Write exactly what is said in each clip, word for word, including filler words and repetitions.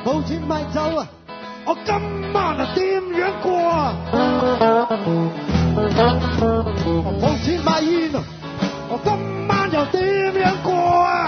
冇錢買酒啊，我今晚啊點樣過啊？冇錢買煙啊，我今晚又點樣過啊？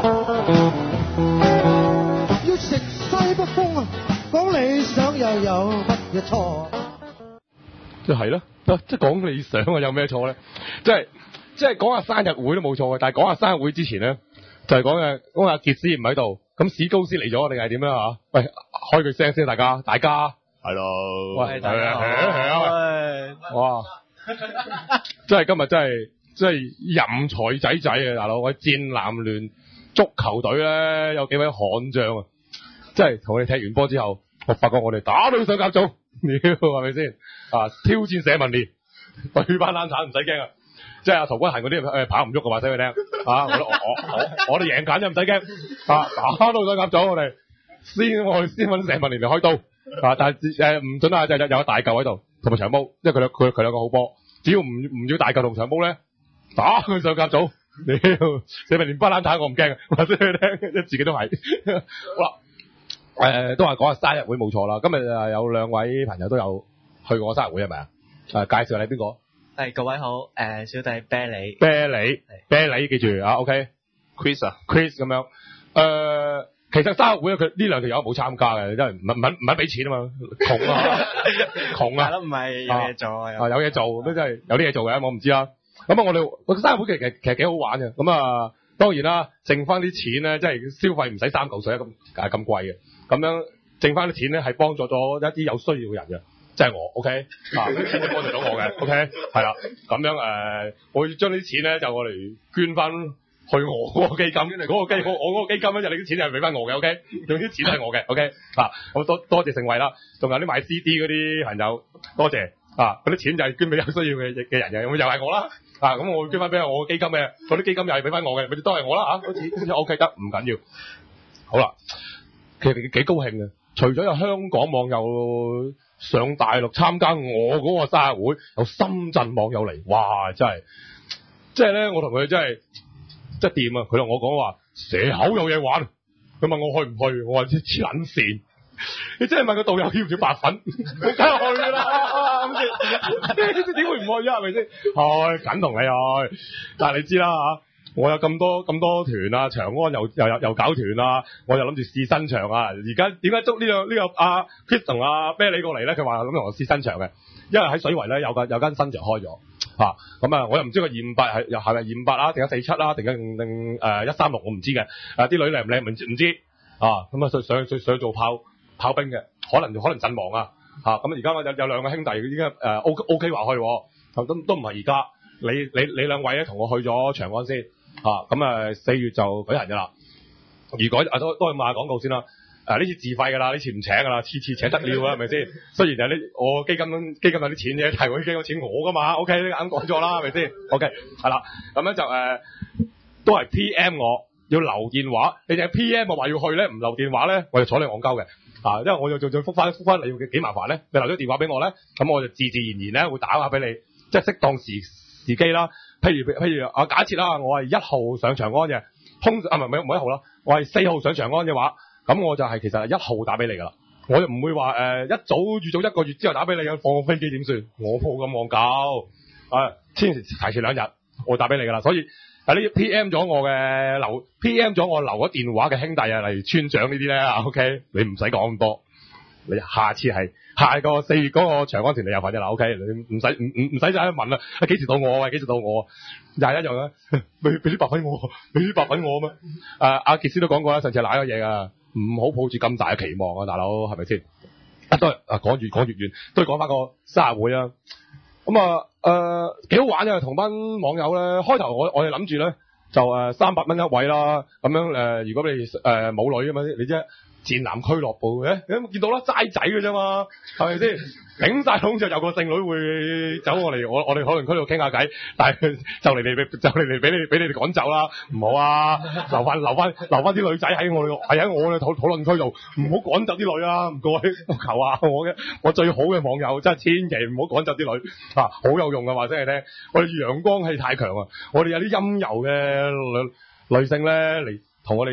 要食西北風啊，講理想又有乜嘢錯啊？ 即係咯，即係講理想啊，有咩錯咧？即係即係講下生日會都冇錯嘅，但係講下生日會之前咧，就係講嘅講阿傑斯唔喺度，咁史高斯嚟咗定係點樣嚇？喂，開句聲先，大家，大家係咯，喂，大家好，係啊，哇，真係今日真係真係任財仔仔啊，大佬！我戰南聯足球隊咧有幾位悍將啊，即係同我哋踢完波之後，我發覺我哋打到上甲組。屌，係咪先啊？挑戰社民連對班冷鏟唔使驚啊！即係阿陶君行嗰啲誒跑唔喐嘅話，使佢聽啊！我我我我哋贏緊啫，唔使驚啊！打到上甲組，我哋先我哋先揾社民連嚟開刀啊！但係誒唔準啊！就有有個大嚿喺度同埋長毛，因為佢兩佢佢兩個好波，只要唔唔要大嚿同長毛咧，打佢上甲組。屌，社民連班冷鏟我唔驚啊！話俾佢聽，即係自己都係好啦。誒、呃，都係講下生日會冇錯啦。今日誒有兩位朋友都有去過我生日會係咪啊？誒，介紹你邊個？ 係各位好，誒、呃，小弟啤梨， 啤梨，啤梨，記住啊 ，OK，Chris 啊 ，Chris 咁樣。誒、呃，其實生日會佢呢兩條友冇參加嘅，真係唔唔唔唔肯俾錢啊嘛，窮啊，窮啊， 係咯，唔係有嘢做啊， 有嘢做，都真係有啲嘢做嘅，我唔知啦。咁啊，我哋我生日會其實其實幾好玩嘅。咁啊，當然啦，剩翻啲錢咧，即係消費唔使三嚿水咁誒咁貴嘅。咁樣剩翻啲錢咧，係幫助咗一啲有需要嘅人嘅，即係我 ，OK， 啊啲錢就幫助咗我嘅 ，OK， 係啦，咁樣誒、呃，我要將啲錢咧就我嚟捐翻去我嗰個基金，嗰、嗰個基我我嗰個基金咧就你啲錢係俾翻我嘅 ，OK， 用啲錢係我嘅 ，OK， 啊，我多多謝盛惠啦，仲有啲買 C D 嗰啲朋友，多謝，啊，嗰啲錢就係捐俾有需要嘅嘅人嘅，咁又係我啦，啊，咁我捐翻俾我基金嘅，嗰啲基金又係俾翻我嘅，咪都係我啦，嚇，好似 OK 得，唔緊要，好啦。其實幾高興嘅，除咗有香港網友上大陸參加我嗰個生日會，有深圳網友嚟，哇！真係，即係咧，我同佢真係，即係掂啊！佢同我講話蛇口有嘢玩，佢問我去唔去，我話黐撚線，你真係問個導遊要唔要白粉，我梗係去啦，咁點會唔去啊？係咪先？去緊同你去，但係你知啦嚇。我有咁多咁多團啊，長安又又又又搞團啊，我又諗住試新場啊。而家點解捉呢個呢個阿 Chris 同阿啤梨過嚟咧？佢話諗同我試新場嘅，因為喺水圍咧有間有間新場開咗嚇。咁啊，我又唔知個二五八係又係咪二五八啊，定係四七啦，定定定誒一三六我唔知嘅。誒啲女靚唔靚唔知唔知啊。咁啊上上上上做炮炮兵嘅，可能可能陣亡啊嚇。咁而家我有有兩個兄弟已經誒 O O K 話去，都都唔係而家。你你你兩位咧同我去咗長安先。啊，咁啊四月就舉行㗎啦。如果啊都都係賣下廣告先啦。誒呢次自費㗎啦，呢次唔請㗎啦，次次請得了啦，係咪先？雖然有啲我基金基金有啲錢啫，但係我啲基金錢我㗎嘛。OK，呢啱講咗啦，係咪先 ？OK，係啦。咁樣就誒、呃、都係 P M 我要留電話，你哋 P M 我話要去咧，唔留電話咧，我就坐你戇鳩嘅。啊，因為我就仲再覆翻覆翻你要幾麻煩咧？你留咗電話俾我咧，咁我就自自然然咧會打下俾你，即係適當時時機啦。譬如譬如啊，假設啦，我係一號上長安嘅，通啊唔係唔係一號啦，我係四號上長安嘅話，咁我就係其實係一號打俾你噶啦，我就唔會話誒、呃、一早預早一個月之後打俾你，放個飛機點算？我冇咁戇鳩啊，千提前兩日我打俾你噶啦，所以係呢 P M 咗我嘅留 P M 咗我留咗電話嘅兄弟啊，例如村長呢啲咧 OK， 你唔使講咁多，你下次係。下個四月嗰個長安團你有份啫啦 ，OK， 你唔使唔唔唔使再問啦，幾時到我啊？幾時到我？廿一樣啊，俾俾啲白粉我，俾啲白粉我咩？誒、啊，阿傑斯都講過啦，上次賴咗嘢噶，唔好抱住咁大嘅期望啊，大佬係咪先？都係啊，講越講越遠，都係講翻個生日會啊。咁啊誒幾好玩嘅，同班網友咧，開頭我我哋諗住咧就誒三百蚊一位啦，咁樣誒、呃，如果你誒冇、呃、女啊嘛，你知。戰男俱樂部嘅，你有冇見到啦？齋仔嘅啫嘛，係咪先？頂晒籠就有個剩女會走我嚟，我我哋可能區度傾下偈，但係就嚟嚟就嚟嚟俾你俾你哋趕走啦，唔好啊！留翻留翻留翻啲女仔喺我係喺我嘅討討論區度，唔好趕走啲女啊！唔該，我求下我嘅我最好嘅網友，真係千祈唔好趕走啲女啊！好有用嘅話聲你聽，我哋陽光氣太強啊！我哋有啲陰柔嘅女女性咧嚟同我哋。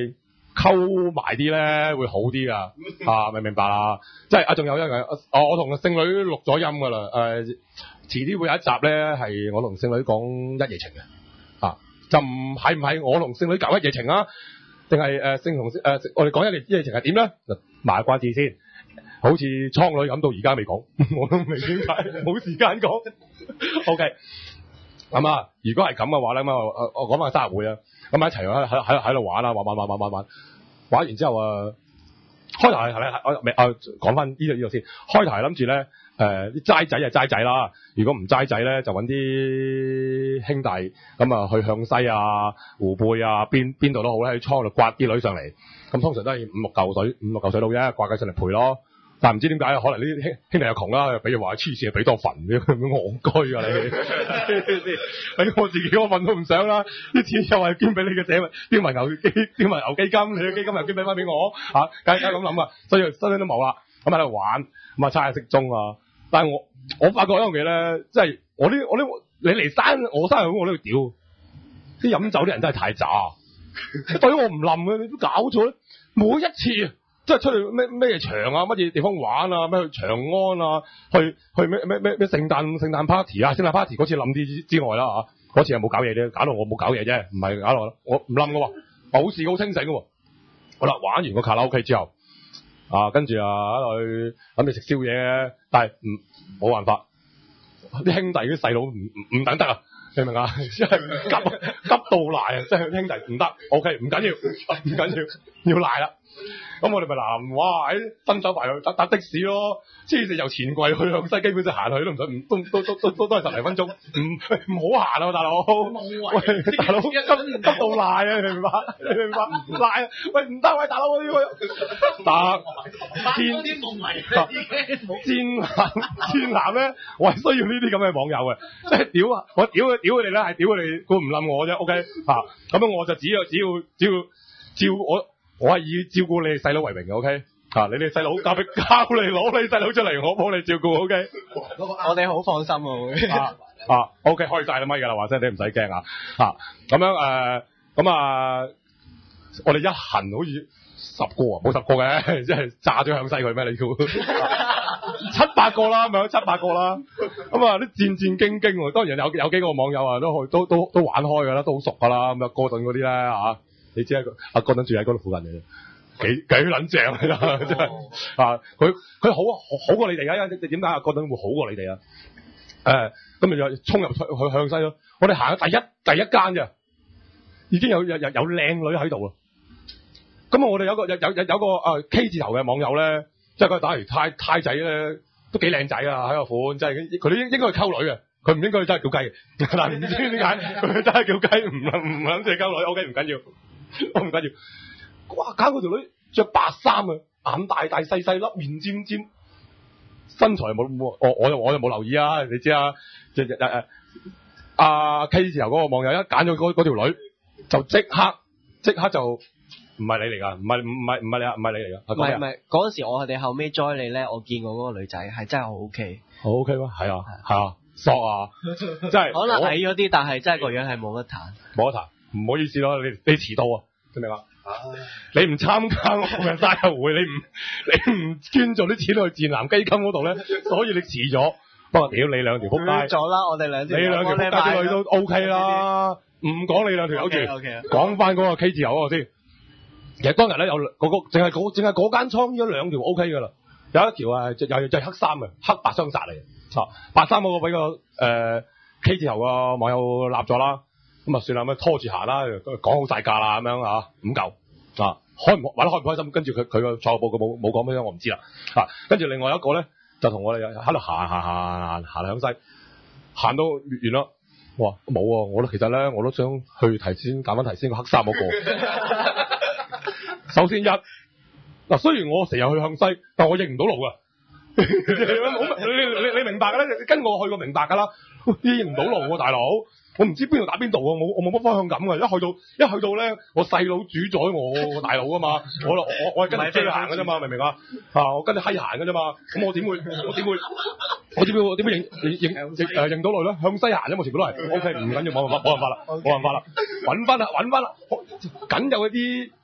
溝埋啲咧會好啲噶，啊明唔明白啦？即係啊，仲有一樣，我我同個聖女錄咗音噶啦，誒、呃，遲啲會有一集咧係我同聖女講一夜情嘅，啊，就唔係唔係我同聖女搞一夜情啊，定係誒聖同誒我哋講一夜一夜情係點咧？就賣關子先，好似倉女咁到而家未講，我都未點解冇時間講。O K， 咁啊，如果係咁嘅話咧，咁啊我講翻生日會啊。咁一齊喺喺喺喺度玩啦，玩玩玩玩玩玩，玩完之後啊，開頭係係咧，我未啊講翻呢度呢度先。開頭係諗住咧，誒啲齋仔就齋仔啦，如果唔齋仔咧，就揾啲兄弟咁啊去向西啊、湖背啊、邊邊度都好咧，喺倉度刮啲女上嚟。咁通常都係五六嚿水、五六嚿水到啫，刮佢上嚟陪咯。但係唔知點解，可能呢啲兄兄弟又窮啦，比如話黐線，俾多份，咁戇居啊你！俾我自己我份都唔想啦，啲錢又係捐俾你嘅社標文牛基標文牛基金，你嘅基金又捐俾翻俾我嚇，梗係咁諗啊，所以身邊都冇啦，咁喺度玩，咁啊猜下骰盅啊！但係我我發覺一樣嘢咧，即係我呢我呢你嚟生我生日會我都要屌，啲飲酒啲人真係太渣，對我唔冧嘅，你都搞錯咧，每一次。即係出去咩咩場啊，乜嘢地方玩啊，咩去長安啊，去去咩咩咩咩聖誕聖誕 party 啊，聖誕 party 嗰次冧啲之外啦嚇，嗰次又冇搞嘢啫，搞到我冇搞嘢啫，唔係搞到我唔冧嘅喎，冇事好清醒嘅喎。好啦，玩完個卡拉 OK 之後，啊跟住啊去諗住食宵夜，但係唔冇辦法，啲兄弟啲細佬唔唔唔等得啊！你明唔明啊？即係急急到賴啊！即係兄弟唔得 ，OK 唔緊要，唔緊要，要賴啦。咁我哋咪嗱，哇！喺伸手埋去搭搭的士咯，黐線由錢櫃去向西，基本上行去都唔使，唔都都都都都都係十零分鐘，唔唔好行啊，大佬！喂，大佬急急到賴啊！你明白？你明白？唔賴啊！喂，唔得喂，大佬我呢個得天啲夢迷戰男戰男咧，我係需要呢啲咁嘅網友嘅，即係屌啊！我屌佢屌佢哋咧，係屌佢哋，佢唔冧我啫。OK 嚇，咁樣我就只要只要只要照我。我係以照顧你哋細佬為榮嘅 ，OK？啊，你哋細佬交俾交你攞你細佬出嚟，我幫你照顧 ，OK？ 我哋好放心喎。 啊啊 ，OK，開晒啦咪㗎啦，話聲你唔使驚啊！嚇，咁樣誒，咁啊，我哋一行好似十個啊，冇十個嘅，即係炸咗向西佢咩？你估七八個啦，咪有七八個啦。咁啊，啲戰戰兢兢喎，當然有有幾個網友啊，都去都都都玩開㗎啦，都好熟㗎啦。咁啊，哥頓嗰啲咧嚇。你知啊，阿哥頓住喺嗰度附近嘅，幾幾撚正㗎啦，真係啊！佢佢好好過你哋啊！你點解阿哥頓會好過你哋啊？誒，咁咪就衝入去去向西咯。我哋行咗第一第一間啫，已經有有有有靚女喺度啦。咁啊，我哋有個有有有有個誒 K 字頭嘅網友咧，即係佢打嚟太太仔咧，都幾靚仔啊！喺個款，即係佢哋應應該係溝女嘅。佢唔應該真係叫雞嘅，但唔知點解佢真係叫雞，唔唔唔諗住溝女 ，OK 唔緊要，我唔緊要。哇！搞嗰條女着白衫啊，眼大大細細粒，面尖尖，身材冇冇，我我就我就冇留意啊，你知啊，即係誒阿 K 字頭嗰個網友一揀咗嗰嗰條女，就即刻即刻就唔係你嚟㗎，唔係唔係唔係你啊，唔係你嚟㗎。 唔係唔係，嗰陣時我哋後尾 join 你咧，我見過嗰個女仔係真係好 OK， 好 OK 咩？係啊係啊。索啊！真係可能矮咗啲，但係真係個樣係冇得彈， 冇得彈，唔好意思咯，你你遲到啊，明唔明啊？你唔參加我嘅生日會，你唔你唔捐咗啲錢去戰男基金嗰度咧，所以你遲咗。不過屌你兩條仆街咗啦，我哋兩條， 你兩條仆街啲女都 OK 啦，唔講你兩條友住，講翻嗰個 K 字頭嗰個先。其實當日咧有嗰個淨係嗰淨係嗰間倉有兩條 OK 噶啦，有一條啊就又就係黑衫嘅，黑白雙殺嚟嘅。啊，白衫嗰個俾個誒、呃、K 字頭個網友立咗啦，咁啊算啦，咁拖住行啦，講好晒價啦，咁樣啊五嚿啊，開唔玩得開唔開心？跟住佢佢個財務部佢冇冇講咩樣，我唔知啦。啊，跟住另外一個咧就同我哋喺度行行行行行向西，行到越遠啦。哇，冇啊！我其實咧我都想去提先揀翻提先個黑衫嗰、那個。首先一嗱，雖然我成日去向西，但我認唔到路啊。你你你你明白㗎啦，你跟我去過明白㗎啦，認唔到路喎，大佬，我唔知邊度打邊度啊，冇我冇乜方向感㗎，一去到一去到咧，我細佬主宰我大佬㗎嘛，我我我係跟住追行㗎啫嘛，明唔明啊？啊，我跟住閪行㗎啫嘛，咁我點會我點會我點會我點會認認認誒認到路咧？向西行啫嘛，全部都係 OK， 唔緊要，冇辦法冇辦法啦，冇辦法啦，揾翻啦揾翻啦，僅有一啲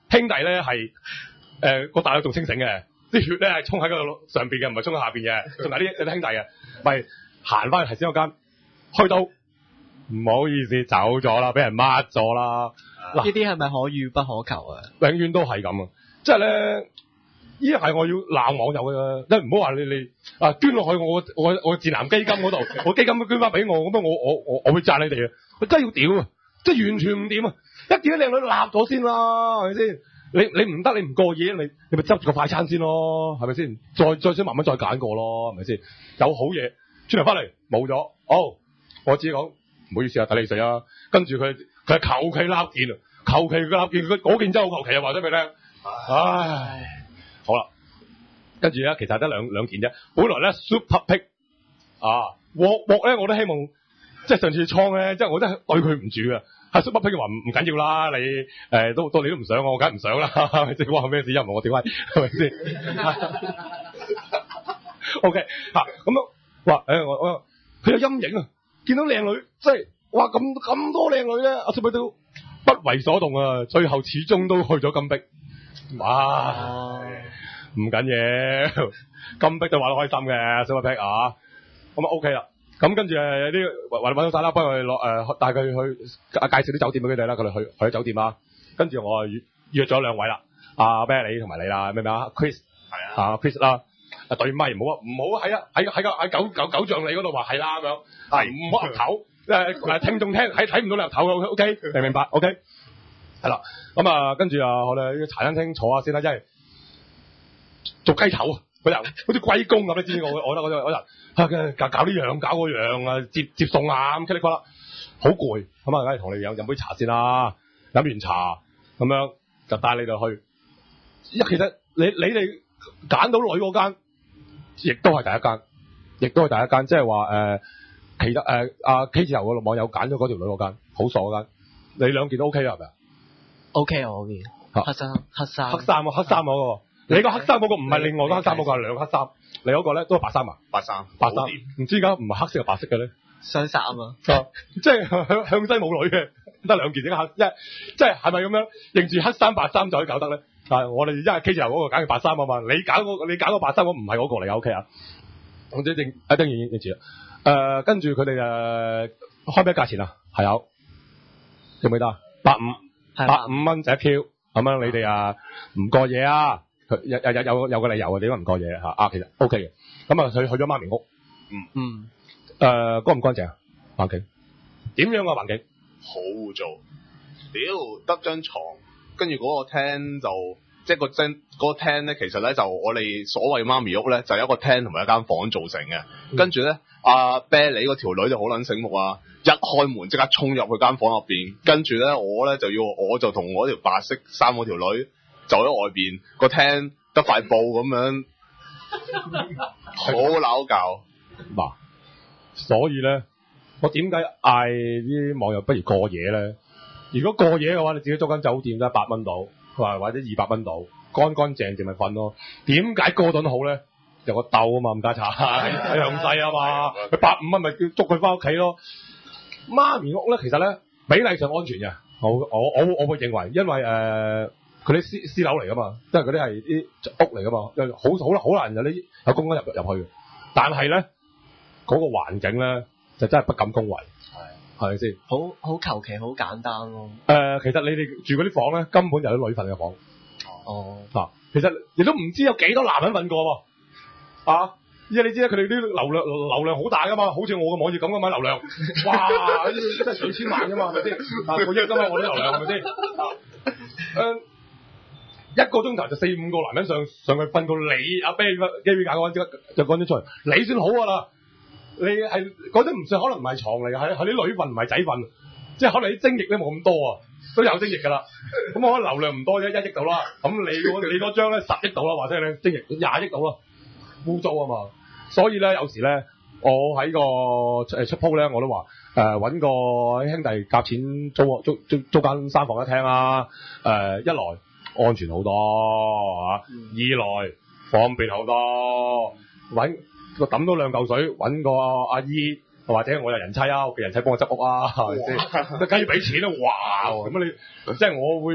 兄弟咧係誒個大佬仲清醒嘅，啲血咧係衝喺個上邊嘅，唔係衝喺下邊嘅，仲有啲有啲兄弟嘅，咪行翻去頭先嗰間，去到唔好意思走咗啦，俾人抹咗啦。嗱， 呢啲係咪可遇不可求啊？ 永遠都係咁啊！即係咧。依係我要鬧網友嘅，即係唔好話你你啊捐落去我我我智囊基金嗰度，我基金都捐翻俾我，咁樣我我我我會讚你哋啊！我真係要屌啊！即係完全唔掂啊！一見到靚女立咗先啦，係咪先？你你唔得，你唔過夜，你你咪執住個快餐先咯，係咪先？再再想慢慢再揀過咯，係咪先？有好嘢轉頭翻嚟冇咗，哦，我只講唔好意思啊，睇你死啊！跟住佢佢係求其笠件啊，求其佢笠件，佢嗰件真係好求其啊，話咗俾你聽，唉。好啦，跟住咧，其實得兩兩件啫。本來咧 Super Pick 啊，鑊鑊咧，我都希望即係上次倉咧，即係我真係對佢唔住啊。係 Super Pick 話唔唔緊要啦，你誒、呃、都到你都唔想我，我梗係唔想啦。係咪先？哇咩事？因為我點解係咪先？O K 嚇咁樣話誒，我我佢有陰影啊！見到靚女，即係哇咁咁多靚女咧，阿 Super Pick 都不為所動啊！最後始終都去咗金碧。哇！唔緊要，金碧都玩得開心嘅 Super Pick 啊，咁啊 OK 啦。咁跟住誒有啲揾揾到晒啦，幫佢落誒帶佢去介紹啲酒店俾佢哋啦。佢哋去去咗酒店啦。跟住我約約咗兩位啦，阿 Billy 同埋你啦，明唔明啊 ？Chris 係啊 ，Chris 啦，啊對咪唔好啊，唔好喺啊喺喺個喺九九九像你嗰度話係啦咁樣，係唔好岌頭誒誒聽眾聽睇睇唔到你岌頭嘅 OK， 明唔明白 OK？係啦，咁啊跟住啊我哋茶餐廳坐下先啦，即係。做雞頭啊！嗰人好似龜公咁，你知我我覺得嗰嗰人搞搞呢樣搞嗰樣啊，接接送啊咁，噼里啪啦，好攰咁啊！梗係同你飲飲杯茶先啦，飲完茶咁樣就帶你哋去。其實你你哋揀到女嗰間，亦都係第一間，亦都係第一間，即係話誒，其實誒阿 K 字頭個網友揀咗嗰條女嗰間，好傻嗰間，你兩件都 OK 啦，係咪啊 ？OK 啊，我件黑衫黑衫黑衫啊，黑衫嗰個。你個黑衫嗰個唔係另外個黑衫嗰個係兩個黑衫，你嗰個咧都係白衫啊？白衫，白衫，唔知點解唔係黑色係白色嘅咧？ 雙殺啊嘛， 即係向向西冇女嘅，得兩件點解黑？一即係係咪咁樣認住黑衫白衫就可以搞得咧？但係我哋一係 K 字頭嗰個揀嘅白衫啊嘛，你揀嗰你揀個白衫嗰唔係嗰個嚟嘅 OK 啊？我哋一定一定認認住啦。誒，跟住佢哋誒開咩價錢啊？係有記唔記得啊？百五百五蚊就一 Q 咁樣，你哋啊唔過夜啊？佢有有有有有個理由啊，點解唔過夜嚇啊？其實 O K 嘅，咁啊佢去咗媽咪屋，嗯嗯，誒乾唔乾淨啊？環境點樣啊？環境好污糟，屌得張床，跟住嗰個廳就即係個廳嗰個廳咧，其實咧就我哋所謂媽咪屋咧，就係一個廳同埋一間房造成嘅。嗯、跟住咧，阿啤梨嗰條女就好撚醒目啊！一開門即刻衝入去間房入邊，跟住咧我咧就要我就同我條白色衫嗰條女。就喺外邊個廳得塊布咁樣，好鬧交嗱。所以咧，我點解嗌啲網友不如過夜咧？如果過夜嘅話，你自己租間酒店都一百蚊到，或或者二百蚊到，乾乾淨淨咪瞓咯。點解過頓好咧？有個竇啊嘛，唔加茶，向細啊嘛，佢百五蚊咪叫捉佢翻屋企咯。媽咪屋咧，其實咧比例上安全嘅，我我我我會認為，因為誒。呃佢啲私私樓嚟噶嘛，即係嗰啲係啲屋嚟噶嘛，因為好好好難有啲有公安入入去嘅。但係咧嗰個環境咧就真係不敢恭維，係係咪先？ 好好求其，好簡單咯。 誒、呃，其實你哋住嗰啲房咧，根本就係啲女瞓嘅房。哦，嗱、啊，其實你都唔知有幾多男人瞓過喎。啊，依家你知啦，佢哋啲流量流量好大噶嘛，好似我個網頁咁嘅嘛流量，哇，真係數千萬噶嘛，係咪先？啊，個億噶嘛，我啲流量係咪先？誒。一個鐘頭就四五個男人上上去瞓到你阿 Ben 基比搞嗰陣就講咗出嚟，你算好噶啦，你係嗰啲唔算可能唔係床嚟嘅，係係啲女瞓唔係仔瞓，即係可能啲精液咧冇咁多啊，都有精液噶啦，咁我可能流量唔多啫，一億度啦，咁你你嗰張咧十億度啦，或者你精液廿億度啦，污糟啊嘛，所以咧有時咧我喺個誒出鋪咧我都話誒揾個兄弟夾錢租租租租間三房一廳啊，誒、呃、一來。安全好多啊！嗯、二來方便好多，揾個抌多兩嚿水，揾個阿姨或者我有人妻啊，屋企人妻幫我執屋啊，係咪先？梗係要俾錢啦！哇！咁你即係我會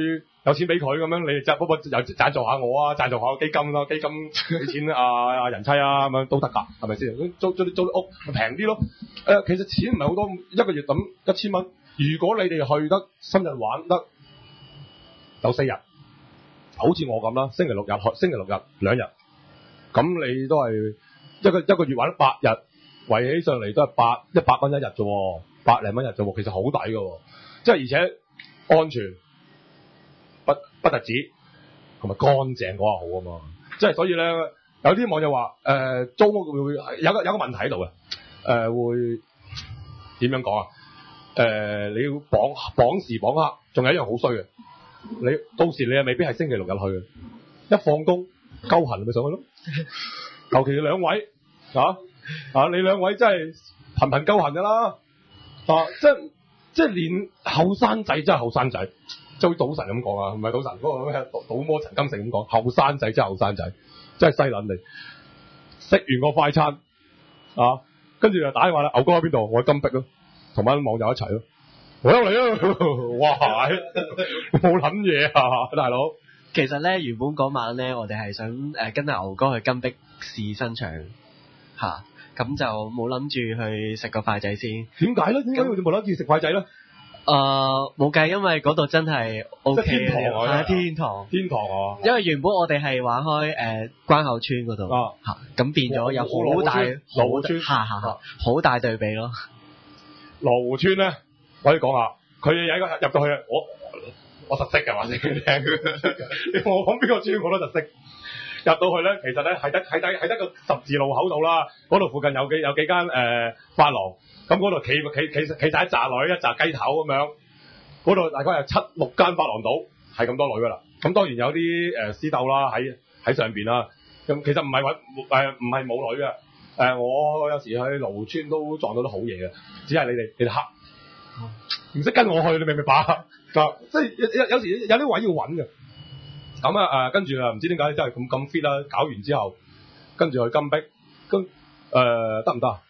有錢俾佢咁樣，你哋就不過有贊助下我啊，贊助下我基金啦，基金俾錢啊啊人妻啊咁樣都得㗎，係咪先？租租啲租啲屋咪平啲咯。誒、呃，其實錢唔係好多，一個月抌一千蚊。如果你哋去得深圳玩得有四日，好似我咁啦，星期六日去，星期六日兩日，咁你都係一個一個月玩得八日，圍起上嚟都係八一百蚊一日啫喎，百零蚊一日啫喎，其實好抵㗎喎，即係而且安全。不不特止，同埋乾淨嗰下好啊嘛，即係所以咧，有啲網友話誒、呃、租屋會會有個有個問題喺度嘅，誒、呃、會點樣講啊？誒、呃、你要綁綁時綁刻，仲有一樣好衰嘅，你到時你又未必係星期六日去嘅，一放工鳩痕咪上去咯，尤其是兩位啊啊你兩位真係頻頻鳩痕㗎啦，啊即係即係連後生仔真係後生仔。即係賭神咁講啊，唔係賭神嗰個咩賭魔陳金城咁講，後生仔真係後生仔，真係犀撚你。食完個快餐啊，跟住就打電話啦，牛哥喺邊度？我喺金碧咯，同班網友一齊咯。我嚟啊！哇，冇諗嘢啊，大佬。 其實咧，原本嗰晚咧，我哋係想誒、呃、跟阿牛哥去金碧試新場嚇，咁、啊、就冇諗住去食個快仔先。 點解咧？點解會冇諗住食快仔咧？ 誒冇計，因為嗰度真係 O K 天堂啊！ 係天堂， 天堂啊！ 因為原本我哋係玩開誒、呃、關口村嗰度嚇，咁變咗有好大羅湖村， 嚇嚇嚇，好大對比咯。 羅湖村咧，我可以講下，佢有一個入到去，我我實識嘅話先聽。你我講邊個村我都實識。入到去咧，其實咧係得係得係得個十字路口度啦，嗰度附近有幾有幾間誒髮廊。咁嗰度企企企企曬一紮女，一紮雞頭咁樣，嗰度大概有七六間髮廊度，係咁多女噶啦。咁當然有啲誒私竇啦，喺喺上邊啦。咁其實唔係揾誒唔係冇女嘅。誒、呃、我有時去羅湖村都撞到啲好嘢嘅，只係你哋你哋黑，唔識跟我去，你明唔明白？啊，即係有有時有啲位要揾嘅。咁啊誒，跟住啊，唔知點解真係咁咁 fit 啦。搞完之後，跟住去金碧，跟誒得唔得啊？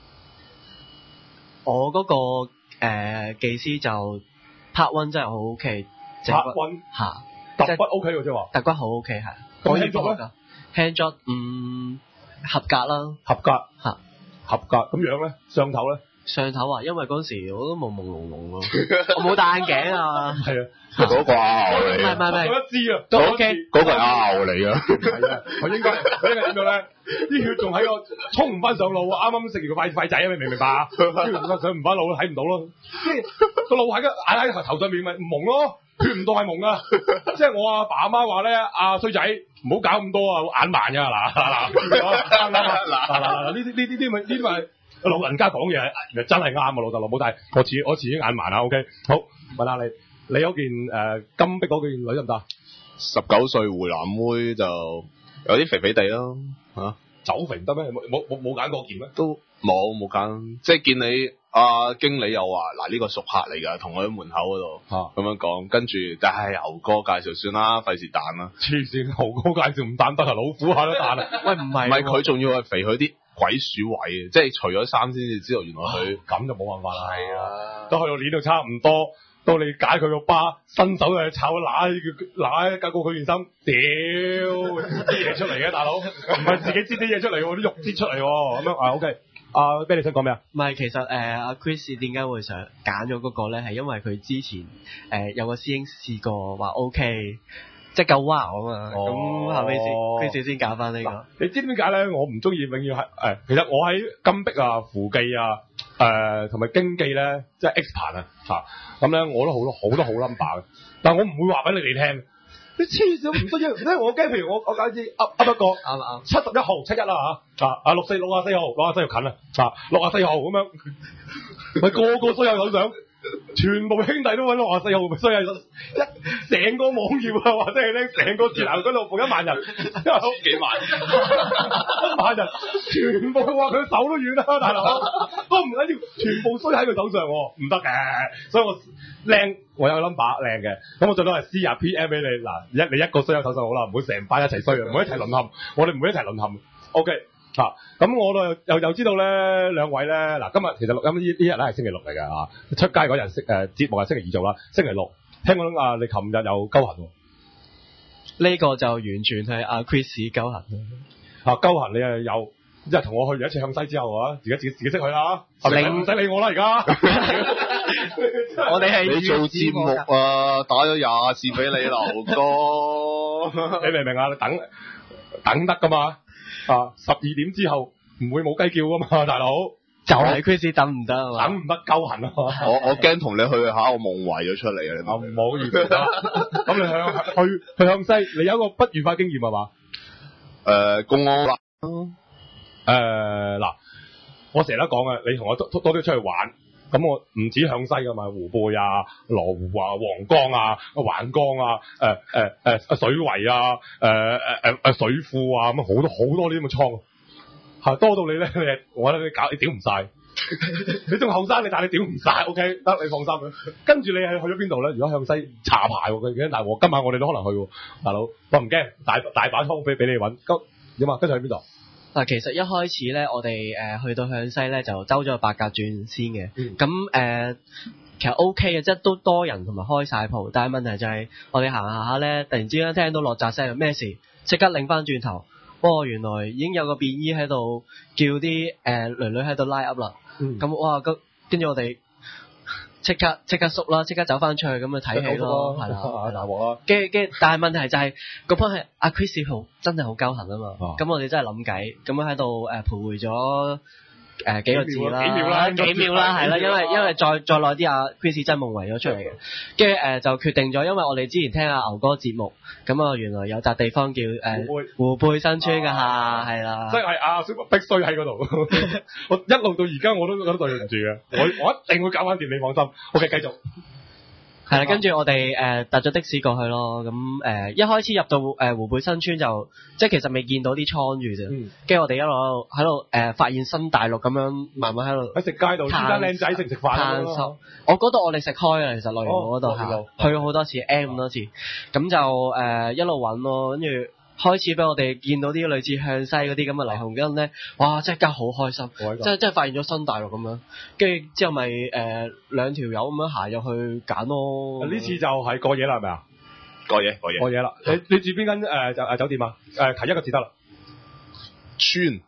我嗰、那個、呃、技師就 part one 真係好 OK，part one 嚇， 揼骨 OK 喎，即係話揼骨好 OK 係。 咁 hand job 咧 hand job 嗯合格啦， 合格嚇， 合格咁樣咧，上頭咧上頭啊，因為嗰時我都朦朦朧朧咯，我冇戴眼鏡啊， 係啊， 嗰個阿牛嚟， 唔係唔係唔係， 我一知啊， 都 OK， 嗰個係阿牛嚟㗎， 係啊，我應該佢應該點樣咧？啲血仲喺個衝唔翻上路，啱啱食完個快快仔啊！你明唔明白啊？啲血上唔翻路睇唔到咯，即係個腦喺個眼喺頭上面咪蒙咯，血唔到係蒙啊！即係我阿爸阿媽話咧，阿衰仔唔好搞咁多啊，眼盲㗎嗱嗱嗱嗱嗱嗱呢啲呢啲啲咪呢啲咪老人家講嘢，原來真係啱啊！老豆老母，但係我自我自己眼盲啊 ！OK， 好問下你，你嗰件誒金碧嗰件女得唔得？ 十九歲湖南妹就有啲肥肥地咯嚇。 走肥唔得咩？冇冇冇冇揀過件咩？ 都冇冇揀，即係見你阿、啊、經理又話嗱呢個熟客嚟㗎，同我喺門口嗰度咁樣講，跟住但係牛哥介紹算啦，費事彈啦。 黐線，牛哥介紹唔彈得啊，老虎下都彈啊！ 喂唔係， 唔係佢仲要係肥佢啲鬼鼠位，即係除咗衫先至知道原來佢咁就冇辦法啦。 係啊， 都去到練到差唔多。到你解佢個疤，伸手就炒揦揦解過佢件衫，屌啲嘢出嚟嘅大佬，唔係自己擠啲嘢出嚟喎，啲肉擠出嚟喎，咁樣啊 OK。阿 Ben 你想講咩啊？ 唔係，其實誒阿、呃、Chris 點解會想揀咗嗰個咧？係因為佢之前誒、呃、有個師兄試過話 OK，即係夠 wow 啊嘛。咁、哦、後尾先 Chris 先揀翻呢個。 你知唔知點解咧？我唔中意永遠係誒，其實我喺金碧啊、富記啊。誒同埋經紀咧，即係 X 盤啊嚇，咁咧我都好多好多好 number 嘅，但係我唔會話俾你哋聽。你黐線唔得啫，因為我驚，譬如我我假設噏噏一個啱啱七十一號七一啦嚇，啊啊六四六啊四號六啊四號近啦，啊六啊四號咁樣，咪個個衰友有相。全部兄弟都揾六啊四號，所以係一成個網頁啊，或者係咧成個節流嗰度放一萬人，因為幾萬一萬人，全部話佢手都軟啦，大佬都唔緊要，全部衰喺佢手上，唔得嘅，所以我靚，我有 number 靚嘅，咁我最多係 C 啊 P M 俾你，嗱一你一個衰喺手上好啦，唔會成班一齊衰啊，唔會一齊淪陷，我哋唔會一齊淪陷 ，OK。嚇，咁、啊、我又又又知道咧，兩位咧，嗱今日其實錄音呢呢日咧係星期六嚟㗎嚇，出街嗰日星誒節目係星期二做啦，星期六聽講啊，你琴日又鳩痕喎。 呢個就完全係阿 Chris 鳩痕啊，鳩痕你係有，即係同我去完一次向西之後啊，自己自己自己識去啦，係咪唔使理我啦而家？ 我哋係你做節目啊，打咗廿次俾你劉哥， 你明唔明啊？你等等得噶嘛？啊，十二點之後唔會冇雞叫噶嘛，大佬。 就係 Chris 等唔得啊嘛， 等唔得鳩痕啊！ 我我驚同你去下，我夢遺咗出嚟啊！ 啊，唔好意思啦。咁你向去去向西，你有一個不愉快經驗係嘛？ 誒，公安啦。 誒嗱，我成日都講嘅，你同我多多啲出去玩，咁我唔止向西噶嘛，湖貝啊、羅湖啊、黃江啊、橫江啊、誒誒誒水圍啊、誒誒誒誒水庫啊，咁好多好多呢啲咁嘅倉。係多到你咧，你我覺得你搞你屌唔晒，你仲後生你但係你屌唔晒 ，OK 得你放心。跟住你係去咗邊度咧？如果向西查牌喎，佢大鑊，今晚我哋都可能去喎，大佬我唔驚，大大把倉俾俾你揾。咁點啊？跟住去邊度？ 嗱，其實一開始咧，我哋誒、呃、去到向西咧，就兜咗個八格轉先嘅。咁誒、嗯呃，其實 OK 嘅，即係都多人同埋開晒鋪。但係問題就係、是、我哋行下下咧，突然之間聽到落閘聲，咩事？即刻擰翻轉頭。哦，原來已經有個便衣喺度叫啲誒、呃、女女喺度拉 up 啦。咁、嗯、哇，咁跟住我哋即刻即刻縮啦，即刻走翻出去咁去睇戲咯，係啦， 大鑊啦。 跟跟，但係問題就係嗰班係阿 Chris 好真係好鳩痕啊嘛。咁、啊、我哋真係諗計，咁樣喺度誒徘徊咗。誒、呃、幾個字啦， 幾秒啦， 幾秒啦，係啦，因為因為再再耐啲啊 Chris 真係夢遺咗出嚟嘅，跟住誒就決定咗，因為我哋之前聽阿牛哥節目，咁啊原來有笪地方叫誒、呃、湖貝新村㗎嚇，係啦， 即係阿小必須喺嗰度，我一路到而家我都覺得對唔住嘅，我我一定會搞翻掂，你放心。OK， 繼續。 係啦，跟住我哋誒搭咗的士過去咯，咁誒、呃、一開始入到誒、呃、湖貝新村就即係其實未見到啲倉住啫，跟住、嗯、我哋一路喺度誒發現新大陸咁樣慢慢喺度喺食街度，見間靚仔食唔食飯啊？ 我嗰度我哋食開啦，其實內容嗰度係去咗好多次 M 咁多次，咁就誒、呃、一路揾咯，跟住。開始俾我哋見到啲類似向西嗰啲咁嘅霓虹燈咧，哇！真係真係好開心，即係真係發現咗新大陸咁樣。跟住之後咪誒兩條友咁樣行入去揀咯。 呢次就係過夜啦，係咪啊？ 過夜過夜過夜啦！你你住邊間誒就誒酒店啊？誒提一個字得啦。 村誒、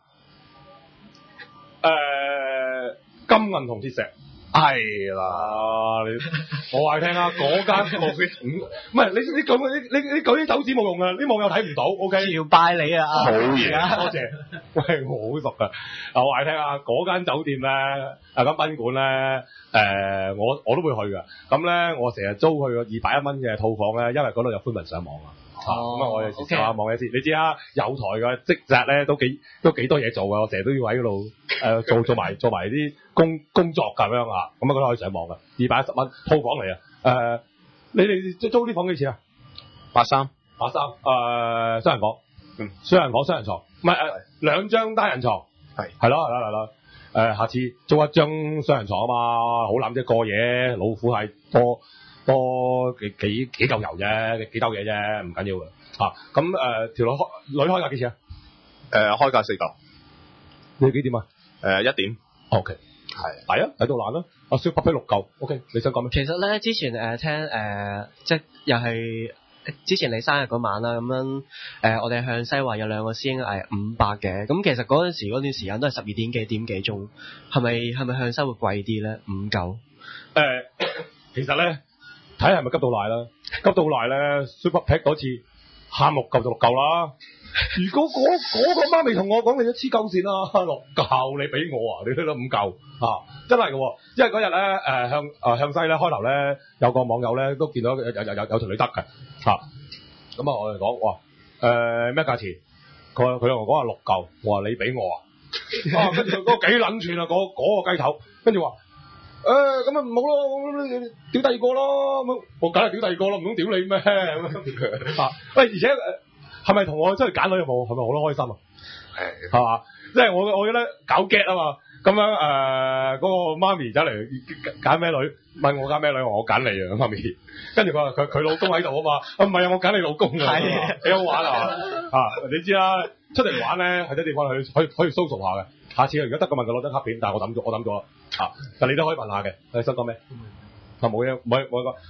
呃、金銀銅鐵石。係啦，你我話你聽啊，嗰間冇唔係你你講你你你講啲手指冇用啊，啲網友睇唔到 ，OK？要拜你啊， 好嘢，多謝。喂，我好熟噶，我話你聽啊，嗰間酒店咧，啊間賓館咧，誒、呃，我我都會去噶。咁咧，我成日租佢個二百一蚊嘅套房咧，因為嗰度有寬頻上網啊。咁啊，哦、我有時上下網一次，你知啊，有台嘅職責咧都幾都幾多嘢做噶，我成日都要喺嗰度誒做做埋做埋啲工工作咁樣啊，咁啊嗰度可以上網噶，二百一十蚊套房嚟啊，誒、呃，你哋租啲房幾錢啊？ 八三， 八三，誒，雙人房，嗯，雙人房雙人床，唔係誒兩張單人床，係係咯係咯係咯，誒，下次租一張雙人床啊嘛，好攬啫過夜，老虎係多。多幾幾幾嚿油啫，幾兜嘢啫，唔緊要嘅嚇。咁誒條女開女開價幾錢啊？ 誒、呃、開價四嚿。 你幾點啊？誒、 呃、一點。 O K。係。係啊，喺度爛啦。阿小北飛六嚿。O K。你想講咩？ 其實咧，之前誒、呃、聽誒、呃，即係又係之前你生日嗰晚啦，咁樣誒、呃，我哋向西話有兩個師兄係五百嘅。咁其實嗰陣時嗰段時間都係十二點幾點幾鐘，係咪係咪向西會貴啲咧？五嚿。誒、 呃，其實咧。睇係咪急到賴啦？急到賴咧 ，Super Pack 嗰次喊六嚿就六嚿啦。如果嗰嗰個媽咪同我講你都黐鳩線啦，六嚿你俾我啊，你都得五嚿啊，真係嘅。因為嗰日咧誒向誒、呃、向西咧開頭咧有個網友咧都見到有有有有有條女得嘅嚇，咁啊我哋講哇誒咩價錢？佢佢同我講話六嚿，我話你俾我啊，啊跟住嗰個幾撚串啊嗰嗰個雞頭，跟住話。誒咁啊唔好咯，屌第二個咯，我梗係屌第二個咯，唔通屌你咩？啊喂，而且係咪同我出去揀女有冇？係咪好多開心啊？係係嘛？即係我我記得搞 get 啊嘛，咁樣誒嗰個媽咪走嚟揀咩女？問我揀咩女？我揀你啊媽咪。跟住佢話佢佢老公喺度啊嘛，啊唔係啊我揀你老公啊，幾好玩啊！啊你知啦，出嚟玩咧喺啲地方去可以可以 social 下嘅。下次如果得個問佢攞張卡片，但係我抌咗，我抌咗啦。啊，但你都可以問下嘅。你想講咩？啊冇嘢，冇冇講。好啦，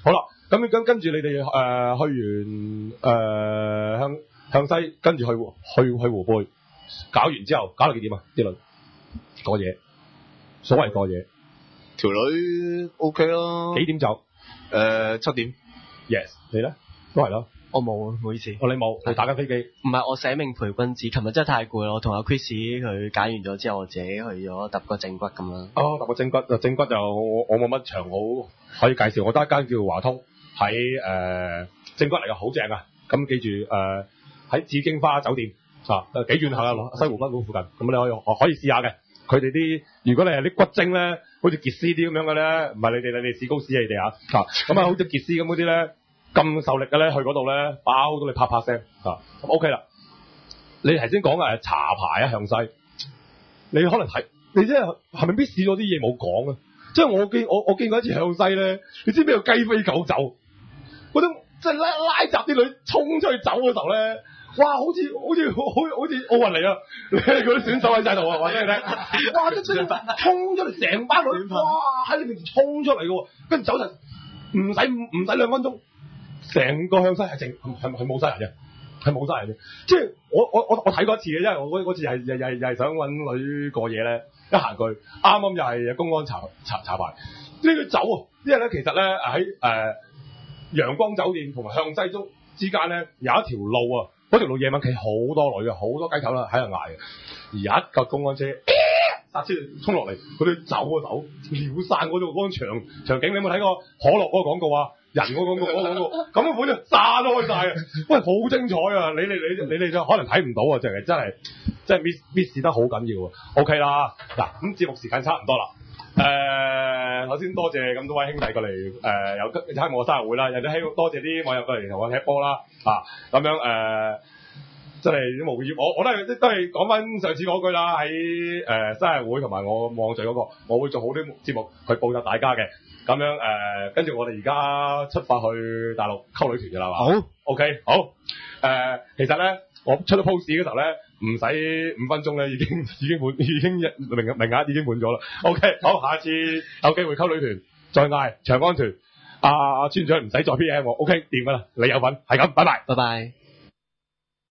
咁咁跟住你哋誒、呃、去完誒、呃、向向西，跟住去去去湖背，搞完之後搞到幾點啊？啲女過夜，所謂過夜， 條女 OK 咯。 幾點走？ 誒、呃、七點。 Yes，你咧都係咯。 我冇啊，唔好意思。 哦，你冇，你打緊飛機。 唔係，我寫明陪君子。琴日真係太攰啦，我同阿 Chris 佢解完咗之後，我自己去咗揼個正骨咁啦。 哦，揼個正骨，正骨就我我冇乜場好可以介紹，我得一間叫華通喺誒、呃、正骨嚟嘅，好正啊！咁記住誒喺紫荊花酒店啊，幾遠下啦，西湖賓館附近，咁你可以可以試下嘅。佢哋啲如果你係啲骨精咧，好似傑斯啲咁樣嘅咧，唔係你哋你哋史高斯你哋啊，咁啊好似傑斯咁嗰啲咧。咁受力嘅咧，去嗰度咧，包到你啪啪聲啊！咁 OK 啦。你頭先講嘅茶牌啊，向西，你可能睇，你即係係咪 miss 咗啲嘢冇講啊？即係我見我我見過一次向西咧，你知唔知有雞飛狗走？嗰種即係拉拉閘啲女衝出去走嘅時候咧，哇！好似好似好好似奧運嚟啊！你嗰啲選手喺晒度啊，話俾你聽，哇！即係衝出嚟，成班女哇喺你面前衝出嚟嘅喎，跟住走陣唔使唔使兩分鐘。成個向西係淨係係冇晒人嘅，係冇晒人嘅。即係我我我我睇過一次嘅，因為我嗰次係又又又係想揾女過夜咧，一行過去啱啱又係公安查查查牌，呢個走啊！因為咧其實咧喺誒陽光酒店同埋向西中之間咧有一條路啊，嗰條路夜晚企好多女啊，好多雞頭啦喺度嗌嘅，而有一架公安車剎車衝落嚟，佢哋走啊走，秒散嗰種嗰種場場景，你有冇睇過可樂嗰個廣告啊？人嗰個廣告嗰個廣告咁嘅款就炸開晒啊！喂，好精彩啊！你你你你哋就可能睇唔到啊，就係真係真係 miss miss 得好緊要啊 ！OK 啦，嗱咁節目時間差唔多啦。誒、呃，首先多謝咁多位兄弟過嚟誒，有參我生日會啦，亦都希望多謝啲網友過嚟同我踢波啦，啊咁樣誒、呃，真係都無語。我我都係都係講翻上次嗰句啦，喺誒、呃、生日會同埋我網聚嗰、那個，我會做好啲節目去報答大家嘅。咁樣誒、呃，跟住我哋而家出發去大陸溝女團嘅啦嘛。好 ，OK，好。誒、呃，其實咧，我出咗 post 嘅時候咧，唔使五分鐘咧，已經已經滿，已經名名額已經滿咗啦。OK，好，下次有機會溝女團再嗌長安團，阿、啊、村長唔使再 P M 我。OK，掂㗎啦，你有份，係咁，拜拜， 拜拜。